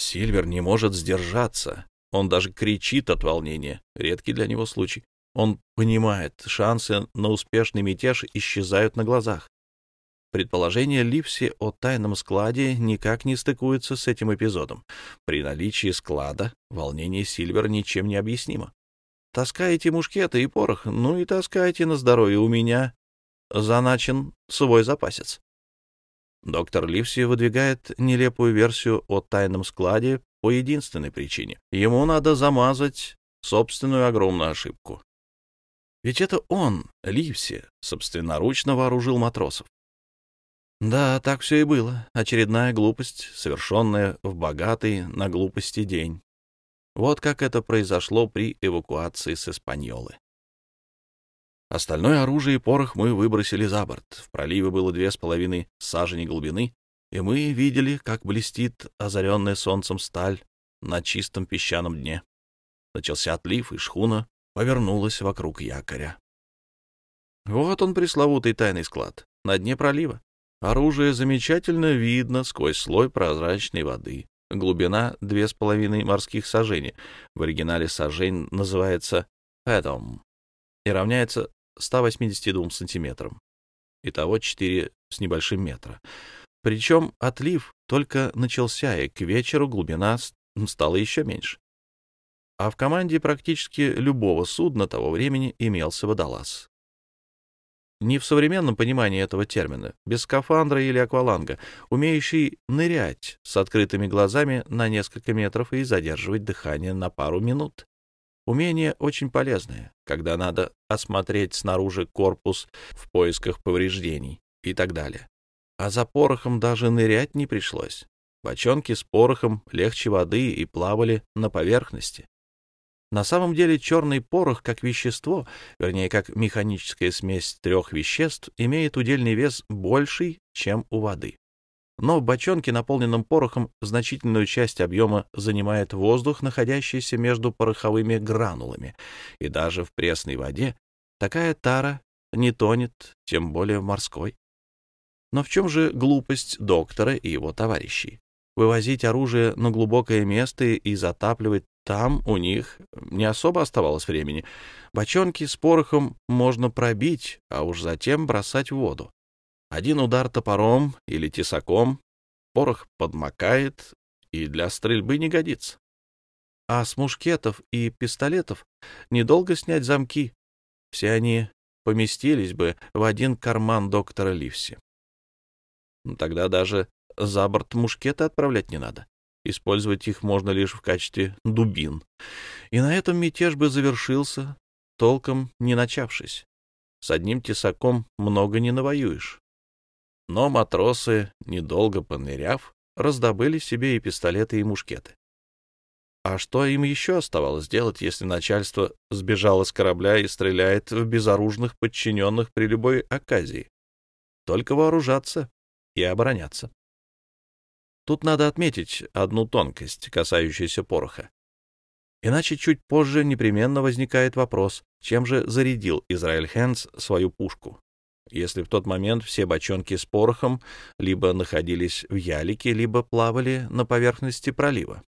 Сильвер не может сдержаться. Он даже кричит от волнения. Редкий для него случай. Он понимает, шансы на успешный мятеж исчезают на глазах. Предположение Ливси о тайном складе никак не стыкуется с этим эпизодом. При наличии склада волнение Сильвера ничем не объяснимо. Таскаете мушкеты и порох, ну и таскайте на здоровье. У меня заначен свой запасец. Доктор Ливси выдвигает нелепую версию о тайном складе по единственной причине. Ему надо замазать собственную огромную ошибку. Ведь это он, Ливси, собственноручно вооружил матросов. Да, так все и было. Очередная глупость, совершенная в богатый на глупости день. Вот как это произошло при эвакуации с Испаньолы. Остальное оружие и порох мы выбросили за борт. В проливе было 2,5 сажени глубины, и мы видели, как блестит озаренная солнцем сталь на чистом песчаном дне. Начался отлив, и шхуна повернулась вокруг якоря. Вот он, пресловутый тайный склад, на дне пролива. Оружие замечательно видно сквозь слой прозрачной воды. Глубина 2,5 морских сажени. В оригинале сажень называется «fathom» и равняется 182 сантиметрам. Итого 4 с небольшим метра. Причем отлив только начался, и к вечеру глубина стала еще меньше. А в команде практически любого судна того времени имелся водолаз. Не в современном понимании этого термина, без скафандра или акваланга, умеющий нырять с открытыми глазами на несколько метров и задерживать дыхание на пару минут. Умение очень полезное, когда надо осмотреть снаружи корпус в поисках повреждений и так далее. А за порохом даже нырять не пришлось. Бочонки с порохом легче воды и плавали на поверхности. На самом деле черный порох как вещество, вернее, как механическая смесь трех веществ, имеет удельный вес больший, чем у воды. Но в бочонке, наполненном порохом, значительную часть объема занимает воздух, находящийся между пороховыми гранулами, и даже в пресной воде такая тара не тонет, тем более в морской. Но в чем же глупость доктора и его товарищей? Вывозить оружие на глубокое место и затапливать там у них не особо оставалось времени. Бочонки с порохом можно пробить, а уж затем бросать в воду. Один удар топором или тесаком, порох подмокает и для стрельбы не годится. А с мушкетов и пистолетов недолго снять замки. Все они поместились бы в один карман доктора Ливси. Тогда даже за борт мушкеты отправлять не надо. Использовать их можно лишь в качестве дубин. И на этом мятеж бы завершился, толком не начавшись. С одним тесаком много не навоюешь. Но матросы, недолго поныряв, раздобыли себе и пистолеты, и мушкеты. А что им еще оставалось делать, если начальство сбежало с корабля и стреляет в безоружных подчиненных при любой оказии? Только вооружаться и обороняться. Тут надо отметить одну тонкость, касающуюся пороха. Иначе чуть позже непременно возникает вопрос, чем же зарядил Израиль Хэндс свою пушку, если в тот момент все бочонки с порохом либо находились в ялике, либо плавали на поверхности пролива.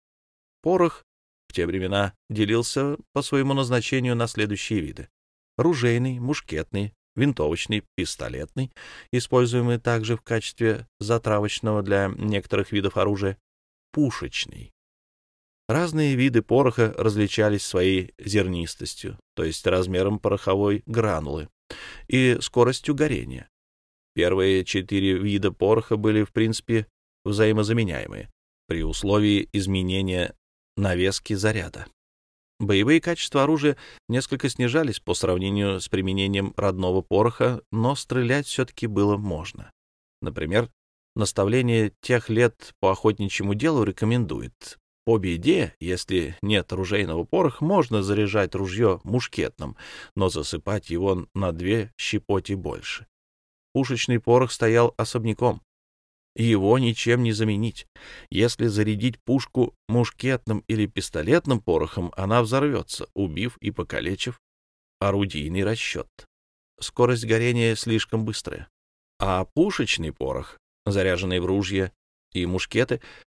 Порох в те времена делился по своему назначению на следующие виды: ружейный, мушкетный, винтовочный, пистолетный, используемый также в качестве затравочного для некоторых видов оружия, пушечный. Разные виды пороха различались своей зернистостью, то есть размером пороховой гранулы, и скоростью горения. Первые 4 вида пороха были, в принципе, взаимозаменяемые при условии изменения навески заряда. Боевые качества оружия несколько снижались по сравнению с применением родного пороха, но стрелять все-таки было можно. Например, наставление тех лет по охотничьему делу рекомендует: по беде, если нет ружейного пороха, можно заряжать ружье мушкетным, но засыпать его на 2 щепоти больше. Пушечный порох стоял особняком. Его ничем не заменить. Если зарядить пушку мушкетным или пистолетным порохом, она взорвется, убив и покалечив орудийный расчет. Скорость горения слишком быстрая. А пушечный порох, заряженный в ружья и мушкеты,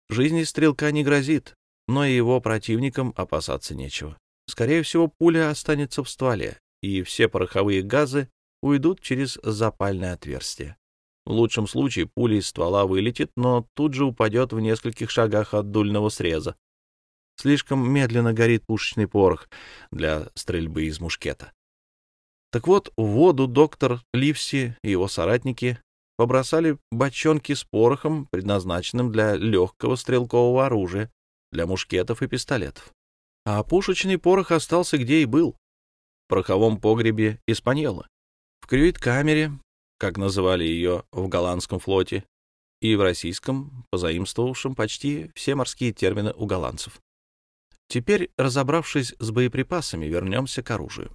Жизни стрелка не грозит, но и его противникам опасаться нечего. Скорее всего, пуля останется в стволе, и все пороховые газы уйдут через запальное отверстие. В лучшем случае пуля из ствола вылетит, но тут же упадет в нескольких шагах от дульного среза. Слишком медленно горит пушечный порох для стрельбы из мушкета. Так вот, в воду доктор Ливси и его соратники побросали бочонки с порохом, предназначенным для легкого стрелкового оружия, для мушкетов и пистолетов. А пушечный порох остался где и был — в пороховом погребе Испаньола, в крюит-камере, как называли ее в голландском флоте, и в российском, позаимствовавшем почти все морские термины у голландцев. Теперь, разобравшись с боеприпасами, вернемся к оружию.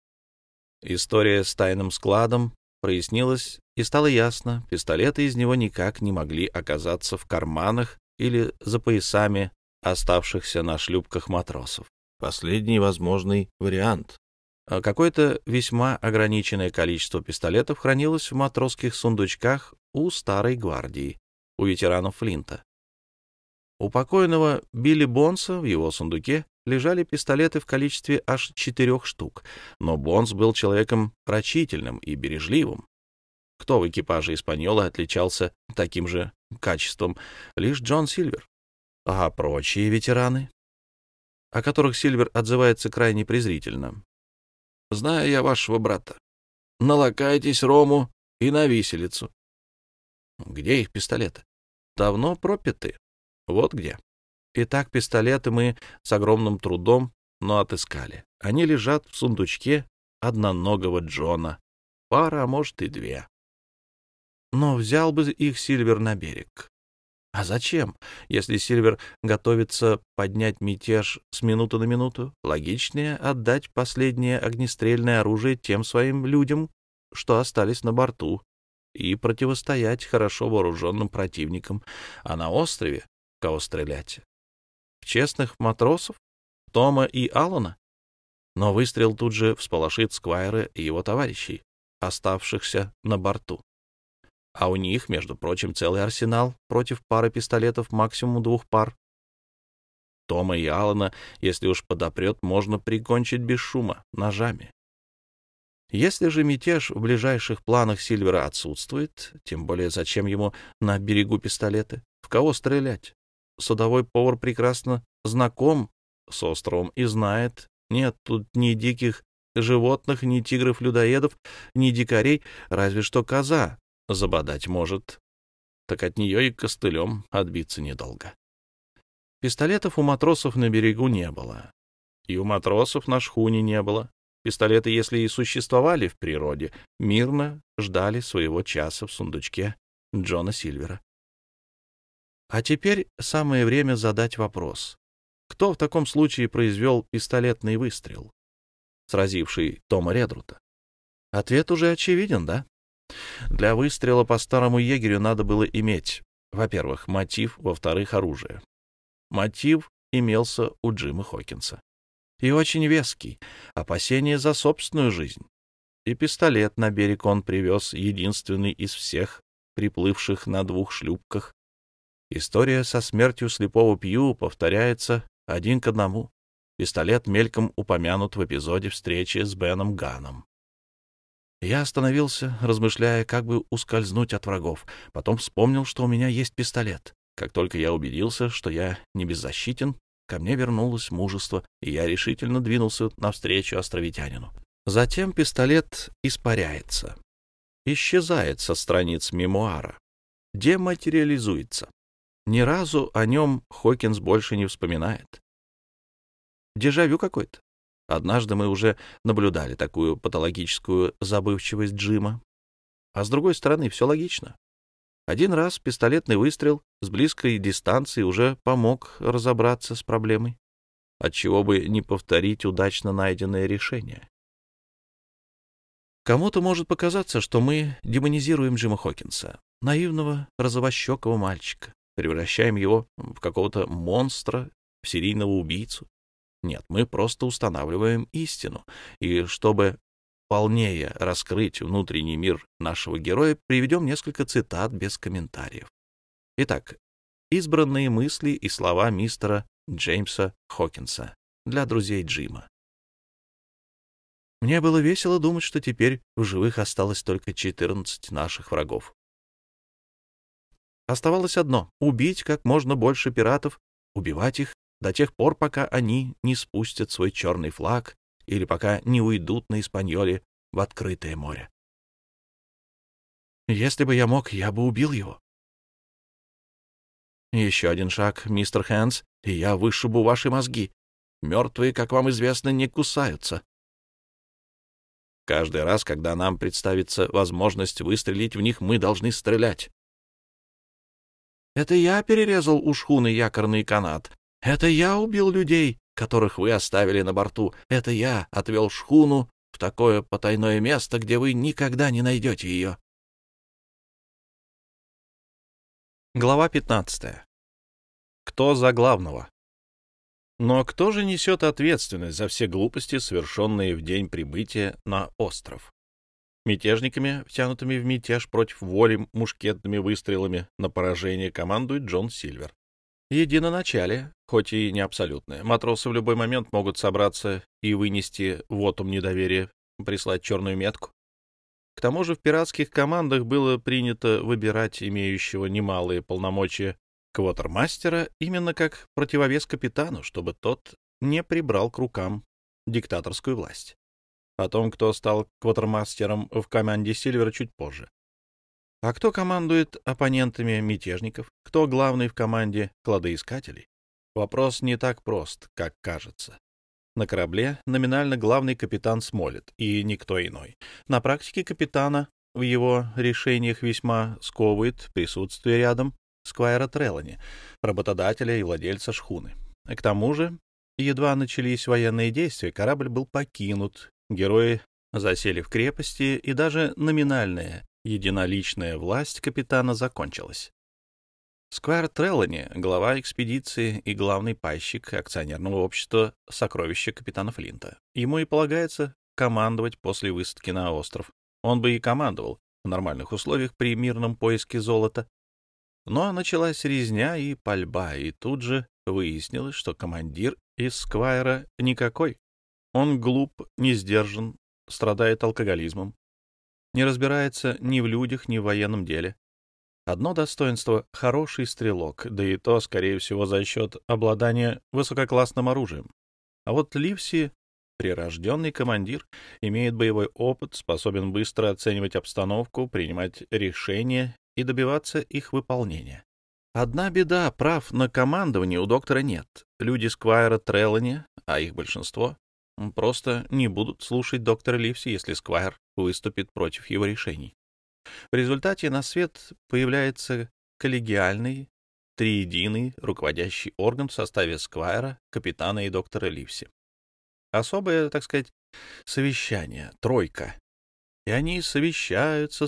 История с тайным складом прояснилась, и стало ясно, пистолеты из него никак не могли оказаться в карманах или за поясами оставшихся на шлюпках матросов. Последний возможный вариант. Какое-то весьма ограниченное количество пистолетов хранилось в матросских сундучках у старой гвардии, у ветеранов Флинта. У покойного Билли Бонса в его сундуке лежали пистолеты в количестве аж 4 штук, но Бонс был человеком рачительным и бережливым. Кто в экипаже Испаньола отличался таким же качеством? Лишь Джон Сильвер. А прочие ветераны, о которых Сильвер отзывается крайне презрительно. «Знаю я вашего брата. Налакайтесь рому и на виселицу». Где их пистолеты? Давно пропиты. Вот где. Итак, пистолеты мы с огромным трудом, но отыскали. Они лежат в сундучке одноногого Джона. Пара, а может и 2. Но взял бы их Сильвер на берег. А зачем? Если Сильвер готовится поднять мятеж с минуты на минуту, логичнее отдать последнее огнестрельное оружие тем своим людям, что остались на борту, и противостоять хорошо вооруженным противникам, а на острове кого стрелять? В честных матросов? Тома и Аллана? Но выстрел тут же всполошит Сквайра и его товарищей, оставшихся на борту. А у них, между прочим, целый арсенал против пары пистолетов, максимум 2 пар. Тома и Аллана, если уж подопрет, можно прикончить без шума, ножами. Если же мятеж в ближайших планах Сильвера отсутствует, тем более зачем ему на берегу пистолеты? В кого стрелять? Судовой повар прекрасно знаком с островом и знает, нет тут ни диких животных, ни тигров-людоедов, ни дикарей, разве что коза забодать может, так от нее и костылем отбиться недолго. Пистолетов у матросов на берегу не было, и у матросов на шхуне не было. Пистолеты, если и существовали в природе, мирно ждали своего часа в сундучке Джона Сильвера. А теперь самое время задать вопрос. Кто в таком случае произвел пистолетный выстрел, сразивший Тома Редрута? Ответ уже очевиден, да? Для выстрела по старому егерю надо было иметь, во-первых, мотив, во-вторых, оружие. Мотив имелся у Джима Хокинса. И очень веский, опасение за собственную жизнь. И пистолет на берег он привез единственный из всех, приплывших на 2 шлюпках. История со смертью слепого Пью повторяется 1 к 1. Пистолет мельком упомянут в эпизоде встречи с Беном Ганном. Я остановился, размышляя, как бы ускользнуть от врагов. Потом вспомнил, что у меня есть пистолет. Как только я убедился, что я не беззащитен, ко мне вернулось мужество, и я решительно двинулся навстречу островитянину. Затем пистолет испаряется, исчезает со страниц мемуара, дематериализуется. Ни разу о нем Хокинс больше не вспоминает. Дежавю какой-то. Однажды мы уже наблюдали такую патологическую забывчивость Джима. А с другой стороны, все логично. 1 раз пистолетный выстрел с близкой дистанции уже помог разобраться с проблемой. Отчего бы не повторить удачно найденное решение? Кому-то может показаться, что мы демонизируем Джима Хокинса, наивного розовощекого мальчика, превращаем его в какого-то монстра, в серийного убийцу. Нет, мы просто устанавливаем истину, и чтобы полнее раскрыть внутренний мир нашего героя, приведем несколько цитат без комментариев. Итак, избранные мысли и слова мистера Джеймса Хокинса для друзей Джима. Мне было весело думать, что теперь в живых осталось только 14 наших врагов. Оставалось одно — убить как можно больше пиратов, убивать их до тех пор, пока они не спустят свой черный флаг или пока не уйдут на Испаньоле в открытое море. Если бы я мог, я бы убил его. Еще один шаг, мистер Хэнс, и я вышибу ваши мозги. Мертвые, как вам известно, не кусаются. Каждый раз, когда нам представится возможность выстрелить в них, мы должны стрелять. Это я перерезал у шхуны якорный канат. Это я убил людей, которых вы оставили на борту. Это я отвел шхуну в такое потайное место, где вы никогда не найдете ее. Глава 15. Кто за главного? Но кто же несет ответственность за все глупости, совершенные в день прибытия на остров? Мятежниками, втянутыми в мятеж против воли мушкетными выстрелами на поражение, командует Джон Сильвер. Единоначалие, хоть и не абсолютное. Матросы в любой момент могут собраться и вынести вотум недоверия, прислать черную метку. К тому же в пиратских командах было принято выбирать имеющего немалые полномочия квотермастера именно как противовес капитану, чтобы тот не прибрал к рукам диктаторскую власть. О том, кто стал квотермастером в команде Сильвера, чуть позже. А кто командует оппонентами мятежников? Кто главный в команде кладоискателей? Вопрос не так прост, как кажется. На корабле номинально главный капитан Смолетт и никто иной. На практике капитана в его решениях весьма сковывает присутствие рядом сквайра Трелани, работодателя и владельца шхуны. К тому же, едва начались военные действия, корабль был покинут, герои засели в крепости, и даже номинальная единоличная власть капитана закончилась. Сквайр Трелани — глава экспедиции и главный пайщик акционерного общества «Сокровища капитана Флинта». Ему и полагается командовать после высадки на остров. Он бы и командовал в нормальных условиях при мирном поиске золота. Но началась резня и пальба, и тут же выяснилось, что командир из Сквайра никакой. Он глуп, не сдержан, страдает алкоголизмом, не разбирается ни в людях, ни в военном деле. Одно достоинство — хороший стрелок, да и то, скорее всего, за счет обладания высококлассным оружием. А вот Ливси — прирожденный командир, имеет боевой опыт, способен быстро оценивать обстановку, принимать решения и добиваться их выполнения. Одна беда — прав на командование у доктора нет. Люди Сквайра Трелани, а их большинство, просто не будут слушать доктора Ливси, если Сквайр выступит против его решений. В результате на свет появляется коллегиальный, триединый руководящий орган в составе Сквайра, капитана и доктора Ливси. Особое, так сказать, совещание, тройка. И они совещаются,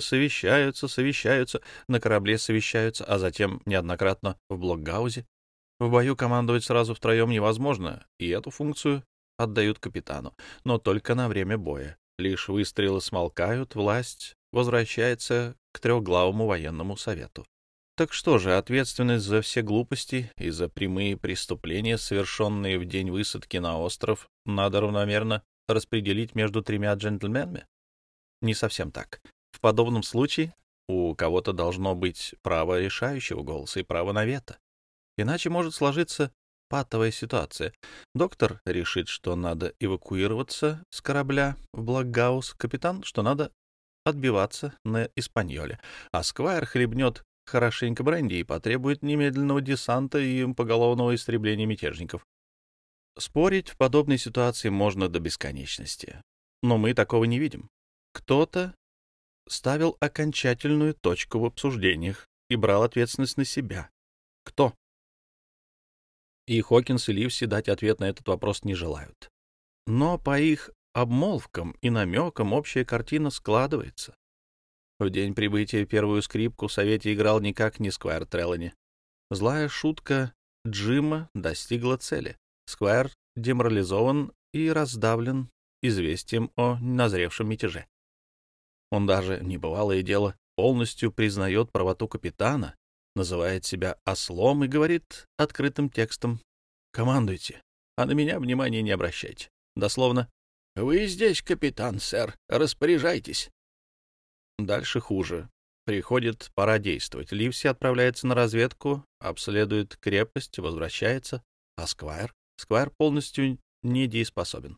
на корабле совещаются, а затем неоднократно в блокгаузе. В бою командовать сразу втроем невозможно, и эту функцию отдают капитану, но только на время боя. Лишь выстрелы смолкают, власть возвращается к трехглавому военному совету. Так что же, ответственность за все глупости и за прямые преступления, совершенные в день высадки на остров, надо равномерно распределить между тремя джентльменами? Не совсем так. В подобном случае у кого-то должно быть право решающего голоса и право на вето. Иначе может сложиться патовая ситуация. Доктор решит, что надо эвакуироваться с корабля в Блокгаус, капитан, что надо отбиваться на Испаньоле, а Сквайр хлебнет хорошенько бренди и потребует немедленного десанта и поголовного истребления мятежников. Спорить в подобной ситуации можно до бесконечности, но мы такого не видим. Кто-то ставил окончательную точку в обсуждениях и брал ответственность на себя. Кто? И Хокинс и Ливси дать ответ на этот вопрос не желают. Но по их обмолвкам и намекам общая картина складывается. В день прибытия первую скрипку в Совете играл никак не Сквайр Трелани. Злая шутка Джима достигла цели. Сквайр деморализован и раздавлен известием о назревшем мятеже. Он даже, небывалое дело, полностью признает правоту капитана называет себя ослом и говорит открытым текстом: «Командуйте, а на меня внимания не обращайте». Дословно: «Вы здесь, капитан, сэр, распоряжайтесь». Дальше хуже. Приходит пора действовать. Ливси отправляется на разведку, обследует крепость, возвращается. А Сквайр? Сквайр полностью недееспособен.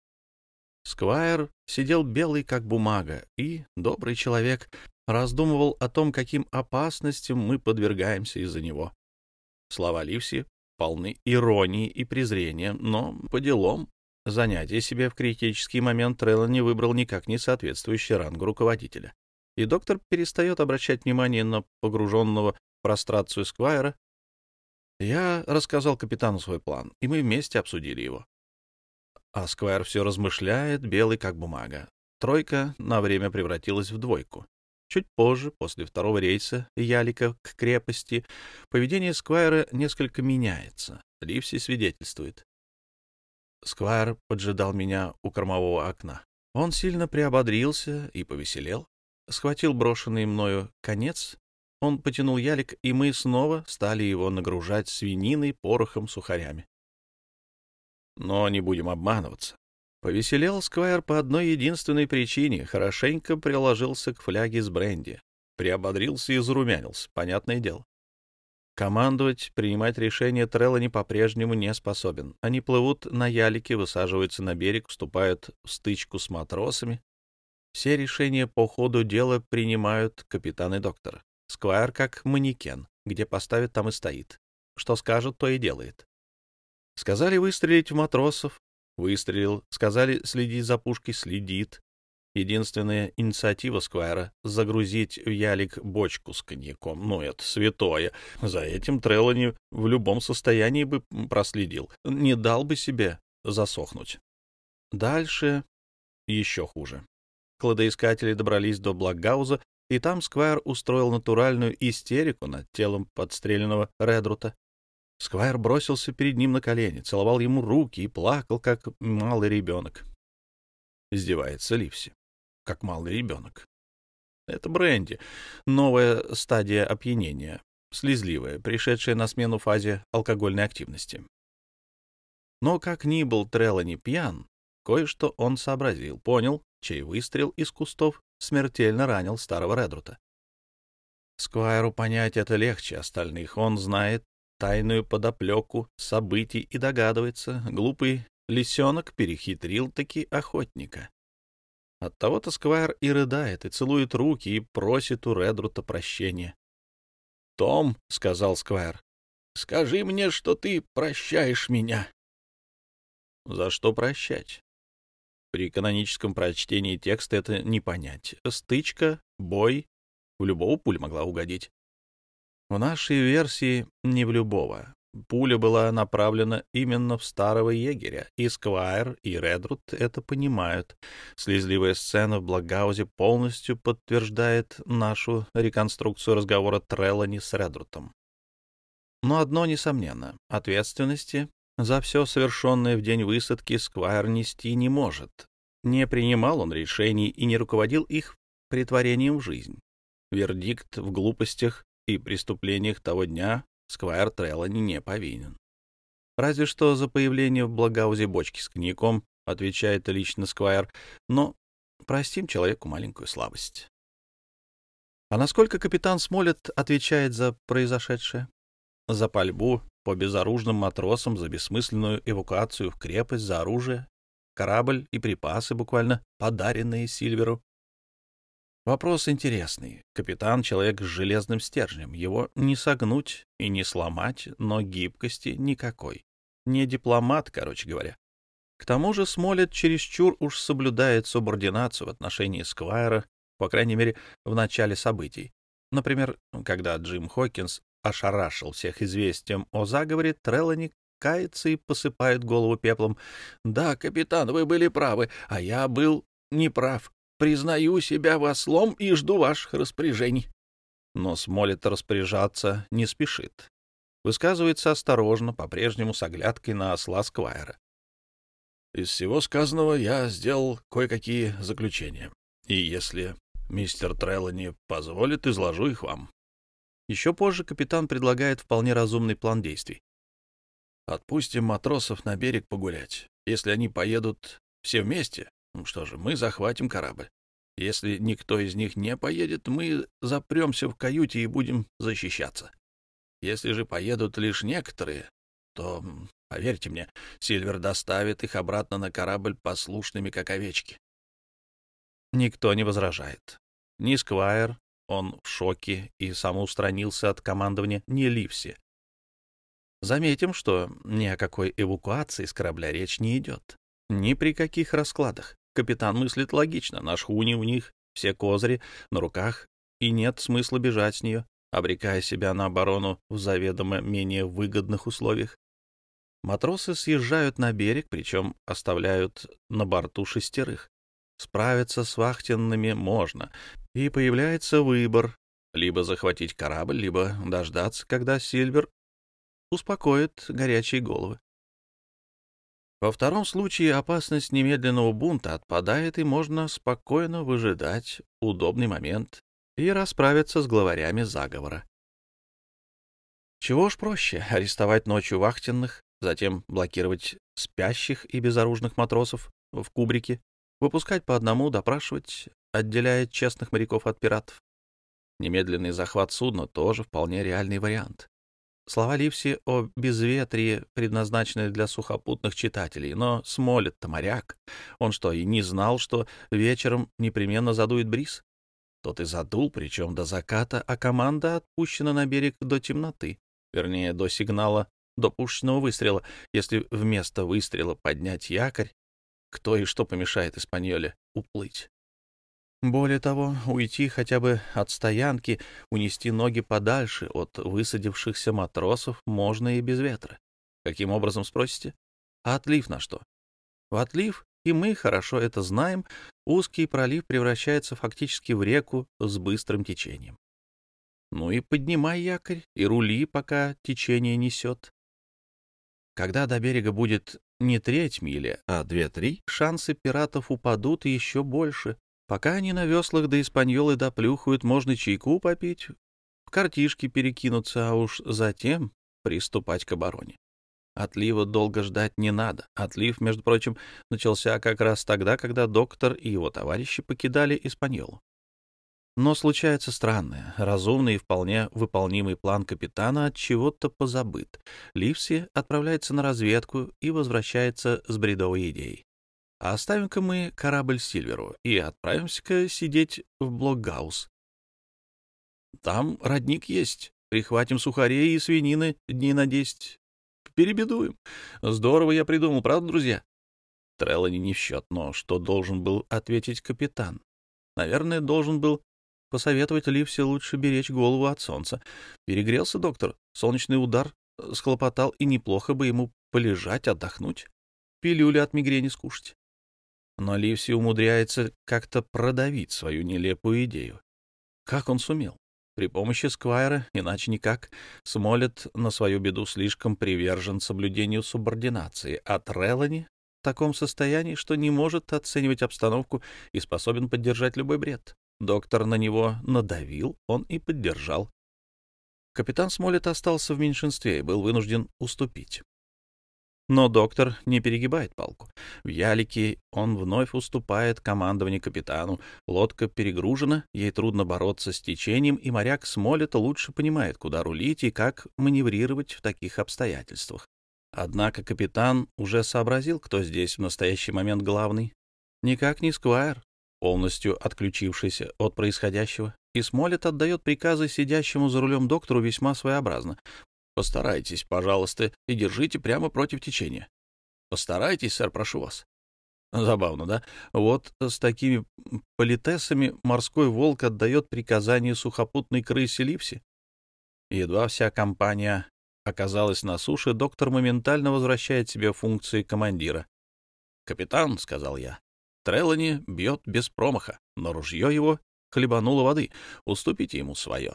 Сквайр сидел белый, как бумага, и, добрый человек, раздумывал о том, каким опасностям мы подвергаемся из-за него. Слова Ливси полны иронии и презрения, но по делам. Занятие себе в критический момент Трелани выбрал никак не соответствующий рангу руководителя. И доктор перестает обращать внимание на погруженного в прострацию Сквайра. Я рассказал капитану свой план, и мы вместе обсудили его. А Сквайр все размышляет, белый как бумага. Тройка на время превратилась в двойку. Чуть позже, после второго рейса Ялика к крепости, поведение Сквайра несколько меняется. Ливси свидетельствует. Сквайр поджидал меня у кормового окна. Он сильно приободрился и повеселел. Схватил брошенный мною конец, он потянул ялик, и мы снова стали его нагружать свининой, порохом, сухарями. Но не будем обманываться. Повеселел Сквайр по одной единственной причине — хорошенько приложился к фляге с бренди. Приободрился и зарумянился, понятное дело. Командовать, принимать решения Трелани по-прежнему не способен. Они плывут на ялике, высаживаются на берег, вступают в стычку с матросами. Все решения по ходу дела принимают капитан и доктор. Сквайр как манекен, где поставят, там и стоит. Что скажет, то и делает. Сказали выстрелить в матросов — выстрелил. Сказали следить за пушкой — следит. Единственная инициатива Сквайра — загрузить в ялик бочку с коньяком. Ну, это святое. За этим Трелани в любом состоянии бы проследил. Не дал бы себе засохнуть. Дальше еще хуже. Кладоискатели добрались до Блокгауза, и там Сквайр устроил натуральную истерику над телом подстреленного Редрута. Сквайр бросился перед ним на колени, целовал ему руки и плакал, как малый ребенок. Издевается Ливси. Как малый ребенок. Это бренди, новая стадия опьянения, слезливая, пришедшая на смену фазе алкогольной активности. Но как ни был Трелани пьян, кое-что он сообразил, понял, чей выстрел из кустов смертельно ранил старого Редрута. Сквайру понять это легче остальных. Он знает тайную подоплеку событий и догадывается, глупый лисенок перехитрил-таки охотника. Оттого-то Сквайр и рыдает, и целует руки, и просит у Редрута прощения. «Том», — сказал Сквайр, — «скажи мне, что ты прощаешь меня». За что прощать? При каноническом прочтении текста это не понять. Стычка, бой, в любого пуля могла угодить. В нашей версии не в любого. Пуля была направлена именно в старого егеря, и Сквайр, и Редрут это понимают. Слезливая сцена в Блокгаузе полностью подтверждает нашу реконструкцию разговора Трелани с Редрутом. Но одно несомненно — ответственности за все совершенное в день высадки Сквайр нести не может. Не принимал он решений и не руководил их претворением в жизнь. Вердикт в глупостях и преступлениях того дня Сквайр Трелани не повинен. Разве что за появление в Блокгаузе бочки с коньяком отвечает лично Сквайр, но простим человеку маленькую слабость. А насколько капитан Смолетт отвечает за произошедшее? За пальбу по безоружным матросам, за бессмысленную эвакуацию в крепость, за оружие, корабль и припасы, буквально подаренные Сильверу. Вопрос интересный. Капитан — человек с железным стержнем. Его не согнуть и не сломать, но гибкости никакой. Не дипломат, короче говоря. К тому же Смолетт чересчур уж соблюдает субординацию в отношении Сквайра, по крайней мере, в начале событий. Например, когда Джим Хокинс ошарашил всех известием о заговоре, Трелани кается и посыпает голову пеплом. «Да, капитан, вы были правы, а я был неправ. Признаю себя ослом и жду ваших распоряжений». Но Смолетт распоряжаться не спешит. Высказывается осторожно, по-прежнему с оглядкой на осла Сквайра. «Из всего сказанного я сделал кое-какие заключения. И если мистер Трелани позволит, изложу их вам. Еще позже капитан предлагает вполне разумный план действий. Отпустим матросов на берег погулять. Если они поедут все вместе, ну что же, мы захватим корабль. Если никто из них не поедет, мы запремся в каюте и будем защищаться. Если же поедут лишь некоторые, то, поверьте мне, Сильвер доставит их обратно на корабль послушными, как овечки. Никто не возражает. Ни Сквайр, он в шоке и самоустранился от командования, ни Ливси. Заметим, что ни о какой эвакуации с корабля речь не идет. Ни при каких раскладах. Капитан мыслит логично. На шхуне у них все козыри на руках, и нет смысла бежать с нее, обрекая себя на оборону в заведомо менее выгодных условиях. Матросы съезжают на берег, причем оставляют на борту 6. Справиться с вахтенными можно, и появляется выбор — либо захватить корабль, либо дождаться, когда Сильвер успокоит горячие головы. Во втором случае опасность немедленного бунта отпадает, и можно спокойно выжидать удобный момент и расправиться с главарями заговора. Чего уж проще — арестовать ночью вахтенных, затем блокировать спящих и безоружных матросов в кубрике, выпускать по одному, допрашивать, отделяя честных моряков от пиратов. Немедленный захват судна тоже вполне реальный вариант. Слова Ливси о безветрии предназначены для сухопутных читателей, но Смолетт-то моряк. Он что, и не знал, что вечером непременно задует бриз? Тот и задул, причем до заката, а команда отпущена на берег до темноты, вернее, до сигнала, до пушечного выстрела. Если вместо выстрела поднять якорь, кто и что помешает Испаньоле уплыть? Более того, уйти хотя бы от стоянки, унести ноги подальше от высадившихся матросов можно и без ветра. Каким образом, спросите? А отлив на что? В отлив, и мы хорошо это знаем, узкий пролив превращается фактически в реку с быстрым течением. Ну и поднимай якорь, и рули, пока течение несет. Когда до берега будет не 1/3 мили, а 2-3, шансы пиратов упадут еще больше. Пока они на веслах до Испаньолы доплюхают, можно чайку попить, в картишки перекинуться, а уж затем приступать к обороне. Отлива долго ждать не надо. Отлив, между прочим, начался как раз тогда, когда доктор и его товарищи покидали Испаньолу. Но случается странное. Разумный и вполне выполнимый план капитана от чего-то позабыт. Ливси отправляется на разведку и возвращается с бредовой идеей. А оставим-ка мы корабль Сильверу и отправимся-ка сидеть в Блокгаус. Там родник есть. Прихватим сухарей и свинины дней на 10. Перебедуем. Здорово я придумал, правда, друзья? Треллани не в счет, но что должен был ответить капитан? Наверное, должен был посоветовать Ливси лучше беречь голову от солнца. Перегрелся доктор, солнечный удар схлопотал, и неплохо бы ему полежать, отдохнуть, пилюли от мигрени скушать. Но Ливси умудряется как-то продавить свою нелепую идею. Как он сумел? При помощи Сквайра, иначе никак. Смолетт на свою беду слишком привержен соблюдению субординации, а Треллани в таком состоянии, что не может оценивать обстановку и способен поддержать любой бред. Доктор на него надавил, он и поддержал. Капитан Смолетт остался в меньшинстве и был вынужден уступить. Но доктор не перегибает палку. В ялике он вновь уступает командование капитану. Лодка перегружена, ей трудно бороться с течением, и моряк Смолетт лучше понимает, куда рулить и как маневрировать в таких обстоятельствах. Однако капитан уже сообразил, кто здесь в настоящий момент главный. Никак не Сквайр, полностью отключившийся от происходящего, и Смолетт отдает приказы сидящему за рулем доктору весьма своеобразно. Постарайтесь, пожалуйста, и держите прямо против течения. Постарайтесь, сэр, прошу вас. Забавно, да? Вот с такими политесами морской волк отдает приказание сухопутной крысе Ливси. Едва вся компания оказалась на суше, доктор моментально возвращает себе функции командира. «Капитан», — сказал я, — «Треллани бьет без промаха, но ружье его хлебануло воды. Уступите ему свое».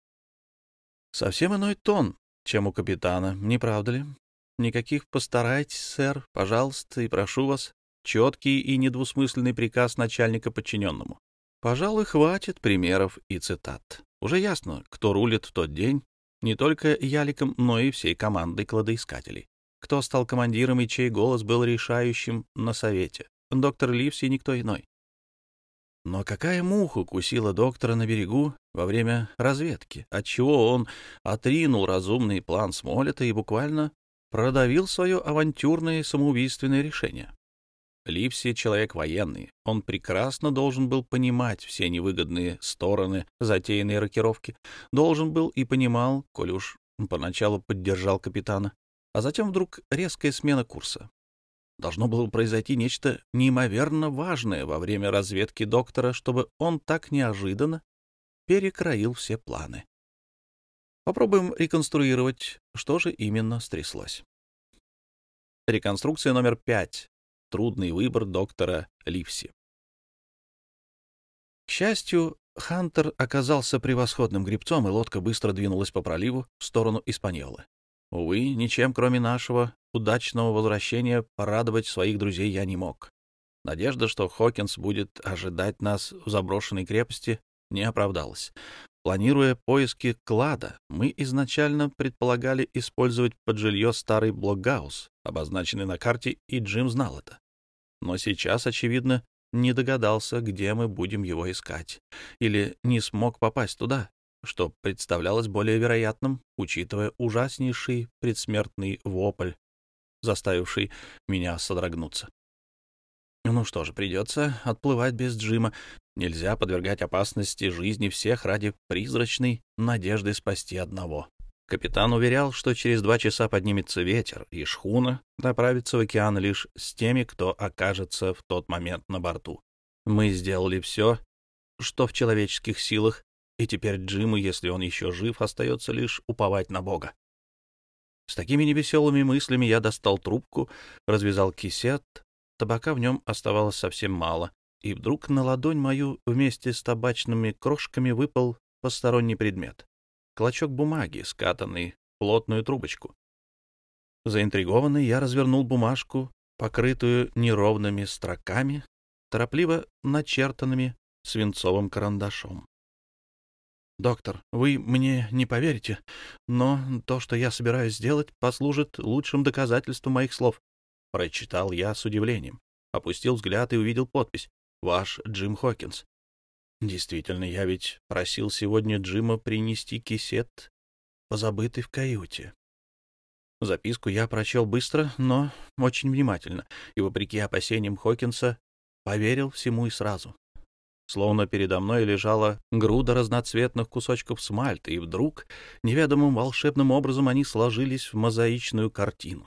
Совсем иной тон, чем у капитана, не правда ли? Никаких «постарайтесь, сэр, пожалуйста, и прошу вас». Четкий и недвусмысленный приказ начальника подчиненному. Пожалуй, хватит примеров и цитат. Уже ясно, кто рулит в тот день, не только Яликом, но и всей командой кладоискателей. Кто стал командиром и чей голос был решающим на совете. Доктор Ливси и никто иной. Но какая муха укусила доктора на берегу во время разведки, отчего он отринул разумный план Смолета и буквально продавил свое авантюрное и самоубийственное решение. Ливси — человек военный, он прекрасно должен был понимать все невыгодные стороны затеянной рокировки, должен был и понимал, коль уж поначалу поддержал капитана, а затем вдруг резкая смена курса. Должно было произойти нечто неимоверно важное во время разведки доктора, чтобы он так неожиданно перекроил все планы. Попробуем реконструировать, что же именно стряслось. Реконструкция номер 5. Трудный выбор доктора Ливси. К счастью, Хантер оказался превосходным гребцом, и лодка быстро двинулась по проливу в сторону Испаньолы. Увы, ничем, кроме нашего удачного возвращения, порадовать своих друзей я не мог. Надежда, что Хокинс будет ожидать нас в заброшенной крепости, не оправдалась. Планируя поиски клада, мы изначально предполагали использовать под жилье старый блокгаус, обозначенный на карте, и Джим знал это. Но сейчас, очевидно, не догадался, где мы будем его искать, или не смог попасть туда, что представлялось более вероятным, учитывая ужаснейший предсмертный вопль, заставивший меня содрогнуться. Ну что же, придется отплывать без Джима. Нельзя подвергать опасности жизни всех ради призрачной надежды спасти одного. Капитан уверял, что через 2 часа поднимется ветер, и шхуна направится в океан лишь с теми, кто окажется в тот момент на борту. Мы сделали все, что в человеческих силах, и теперь Джиму, если он еще жив, остается лишь уповать на Бога. С такими невеселыми мыслями я достал трубку, развязал кисет, табака в нем оставалось совсем мало, и вдруг на ладонь мою вместе с табачными крошками выпал посторонний предмет. Клочок бумаги, скатанный в плотную трубочку. Заинтригованный, я развернул бумажку, покрытую неровными строками, торопливо начертанными свинцовым карандашом. «Доктор, вы мне не поверите, но то, что я собираюсь сделать, послужит лучшим доказательством моих слов», — прочитал я с удивлением. Опустил взгляд и увидел подпись «Ваш Джим Хокинс». Действительно, я ведь просил сегодня Джима принести кисет, позабытый в каюте. Записку я прочел быстро, но очень внимательно, и, вопреки опасениям Хокинса, поверил всему и сразу. Словно передо мной лежала груда разноцветных кусочков смальта, и вдруг неведомым волшебным образом они сложились в мозаичную картину.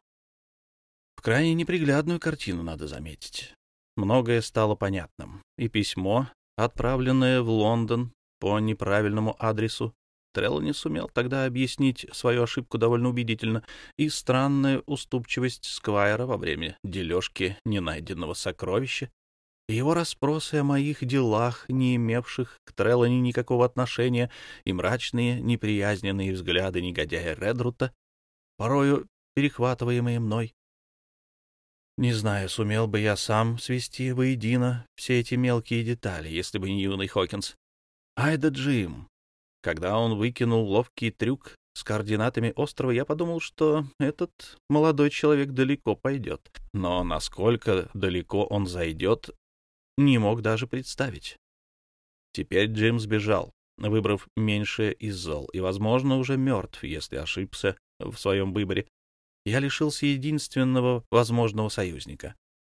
В крайне неприглядную картину, надо заметить. Многое стало понятным. И письмо, отправленное в Лондон по неправильному адресу, Треллани сумел тогда объяснить свою ошибку довольно убедительно, и странная уступчивость Сквайра во время дележки ненайденного сокровища, и его расспросы о моих делах, не имевших к Треллани никакого отношения, и мрачные, неприязненные взгляды негодяя Редрута, порою перехватываемые мной. Не знаю, сумел бы я сам свести воедино все эти мелкие детали, если бы не юный Хокинс. Ай да Джим! Когда он выкинул ловкий трюк с координатами острова, я подумал, что этот молодой человек далеко пойдет. Но насколько далеко он зайдет, не мог даже представить. Теперь Джим сбежал, выбрав меньшее из зол, и, возможно, уже мертв, если ошибся в своем выборе. Я лишился единственного возможного союзника.